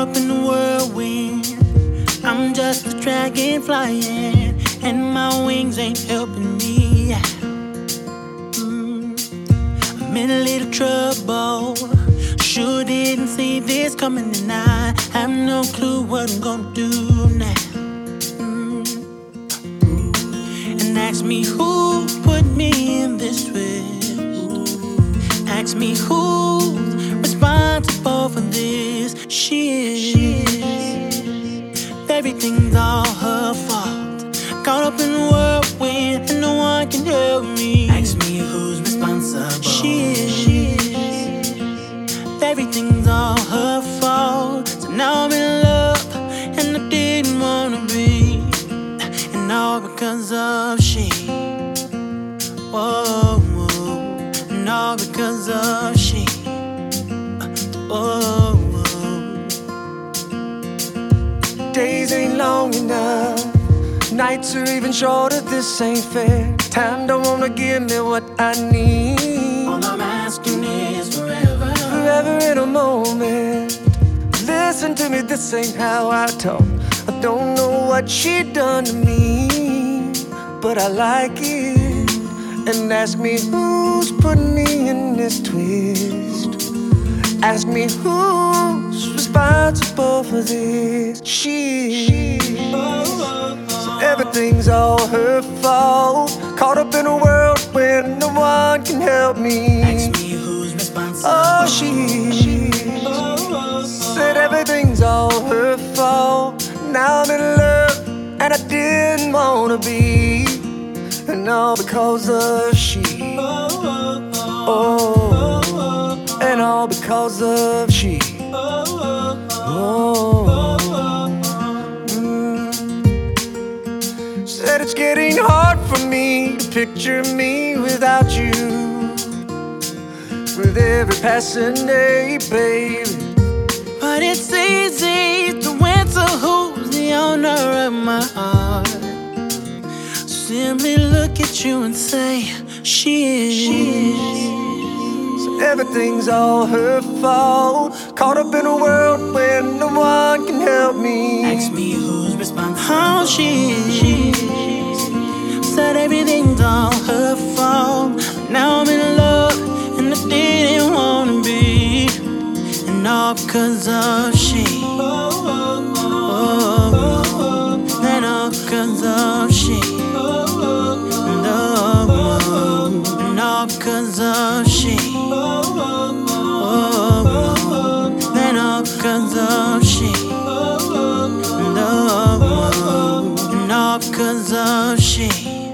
up in the whirlwind. I'm just a dragon flying, and my wings ain't helping me. I'm in a little trouble. Sure didn't see this coming, and I have no clue what I'm gonna do now. And ask me who put me in this twist. Ask me who's responsible for this. She is. Everything's all her fault. Caught up in the whirlwind and no one can help me. Ask me who's responsible. She is. Everything's all her fault. So now I'm in love and I didn't wanna be. And all because of she. Whoa, whoa. And all because of she. Whoa, whoa. Days ain't long enough. Nights are even shorter, this ain't fair. Time don't wanna give me what I need. All I'm asking is forever. Forever in a moment. Listen to me, this ain't how I talk. I don't know what she done to me, but I like it. And ask me who's putting me in this twist. Ask me who's responsible for this. She. So everything's all her fault. Caught up in a world where no one can help me. Ask me who's responsible. Oh, she said everything's all her fault. Now I'm in love and I didn't wanna be. And all because of she. Oh, and all because of she. Oh, Said it's getting hard for me to picture me without you. With every passing day, baby. But it's easy to answer who's the owner of my heart. Simply look at you and say, she is. So everything's all her fault. Caught up in a world where no one can help me. Ask me who's responsible. How she is. Said everything's all her fault. Now I'm in love and I didn't wanna be. And all because of she. And all because of she. And all because of she. And all because of she. And all because of she.